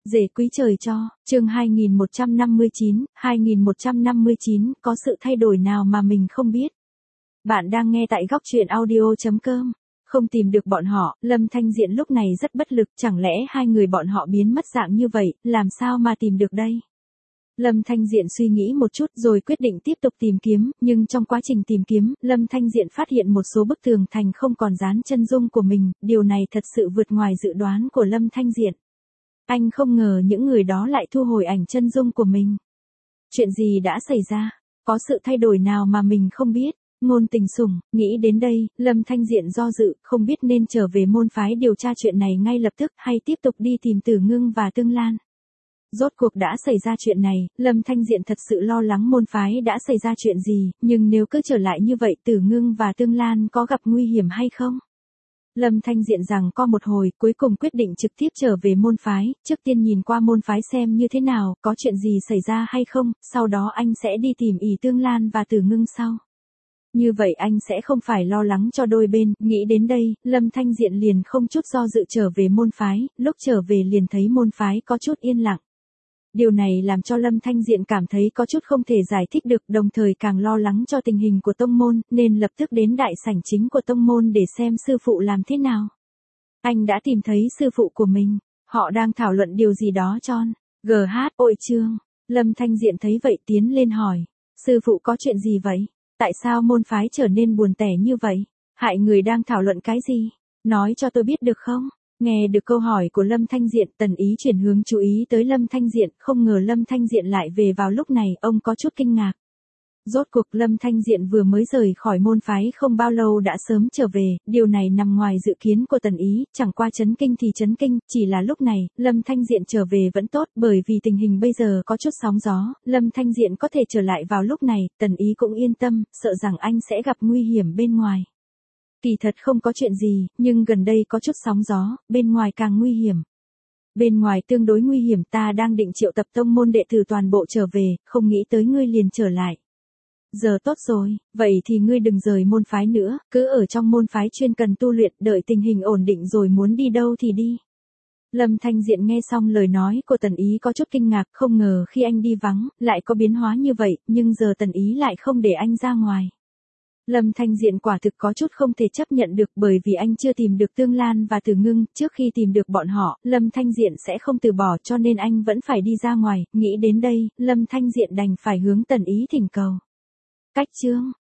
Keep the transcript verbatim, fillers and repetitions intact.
Rể quý trời cho, chương hai nghìn một trăm năm mươi chín, hai nghìn một trăm năm mươi chín, có sự thay đổi nào mà mình không biết? Bạn đang nghe tại góc truyện audio chấm com. Không tìm được bọn họ, Lâm Thanh Diện lúc này rất bất lực, chẳng lẽ hai người bọn họ biến mất dạng như vậy, làm sao mà tìm được đây? Lâm Thanh Diện suy nghĩ một chút rồi quyết định tiếp tục tìm kiếm, nhưng trong quá trình tìm kiếm, Lâm Thanh Diện phát hiện một số bức tường thành không còn dán chân dung của mình, điều này thật sự vượt ngoài dự đoán của Lâm Thanh Diện. Anh không ngờ những người đó lại thu hồi ảnh chân dung của mình. Chuyện gì đã xảy ra? Có sự thay đổi nào mà mình không biết? Ngôn Tình Sủng, nghĩ đến đây, Lâm Thanh Diện do dự, không biết nên trở về môn phái điều tra chuyện này ngay lập tức hay tiếp tục đi tìm Tử Ngưng và Tương Lan. Rốt cuộc đã xảy ra chuyện này, Lâm Thanh Diện thật sự lo lắng môn phái đã xảy ra chuyện gì, nhưng nếu cứ trở lại như vậy Tử Ngưng và Tương Lan có gặp nguy hiểm hay không? Lâm Thanh Diện rằng có một hồi, cuối cùng quyết định trực tiếp trở về môn phái, trước tiên nhìn qua môn phái xem như thế nào, có chuyện gì xảy ra hay không, sau đó anh sẽ đi tìm ỷ Tương Lan và Tử Ngưng sau. Như vậy anh sẽ không phải lo lắng cho đôi bên, nghĩ đến đây, Lâm Thanh Diện liền không chút do dự trở về môn phái, lúc trở về liền thấy môn phái có chút yên lặng. Điều này làm cho Lâm Thanh Diện cảm thấy có chút không thể giải thích được, đồng thời càng lo lắng cho tình hình của tông môn, nên lập tức đến đại sảnh chính của tông môn để xem sư phụ làm thế nào. Anh đã tìm thấy sư phụ của mình, họ đang thảo luận điều gì đó tròn. Gh, ôi Trương, Lâm Thanh Diện thấy vậy tiến lên hỏi, sư phụ có chuyện gì vậy? Tại sao môn phái trở nên buồn tẻ như vậy? Hại người đang thảo luận cái gì? Nói cho tôi biết được không? Nghe được câu hỏi của Lâm Thanh Diện, Tần Ý chuyển hướng chú ý tới Lâm Thanh Diện, không ngờ Lâm Thanh Diện lại về vào lúc này, ông có chút kinh ngạc. Rốt cuộc Lâm Thanh Diện vừa mới rời khỏi môn phái không bao lâu đã sớm trở về, điều này nằm ngoài dự kiến của Tần Ý, chẳng qua chấn kinh thì chấn kinh, chỉ là lúc này, Lâm Thanh Diện trở về vẫn tốt, bởi vì tình hình bây giờ có chút sóng gió, Lâm Thanh Diện có thể trở lại vào lúc này, Tần Ý cũng yên tâm, sợ rằng anh sẽ gặp nguy hiểm bên ngoài. Kỳ thật không có chuyện gì, nhưng gần đây có chút sóng gió, bên ngoài càng nguy hiểm. Bên ngoài tương đối nguy hiểm, ta đang định triệu tập tông môn đệ tử toàn bộ trở về, không nghĩ tới ngươi liền trở lại. Giờ tốt rồi, vậy thì ngươi đừng rời môn phái nữa, cứ ở trong môn phái chuyên cần tu luyện, đợi tình hình ổn định rồi muốn đi đâu thì đi. Lâm Thanh Diện nghe xong lời nói của Tần Ý có chút kinh ngạc, không ngờ khi anh đi vắng, lại có biến hóa như vậy, nhưng giờ Tần Ý lại không để anh ra ngoài. Lâm Thanh Diện quả thực có chút không thể chấp nhận được, bởi vì anh chưa tìm được Tương Lan và Tử Ngưng, trước khi tìm được bọn họ, Lâm Thanh Diện sẽ không từ bỏ, cho nên anh vẫn phải đi ra ngoài, nghĩ đến đây, Lâm Thanh Diện đành phải hướng Tần Ý thỉnh cầu. Cách Trương,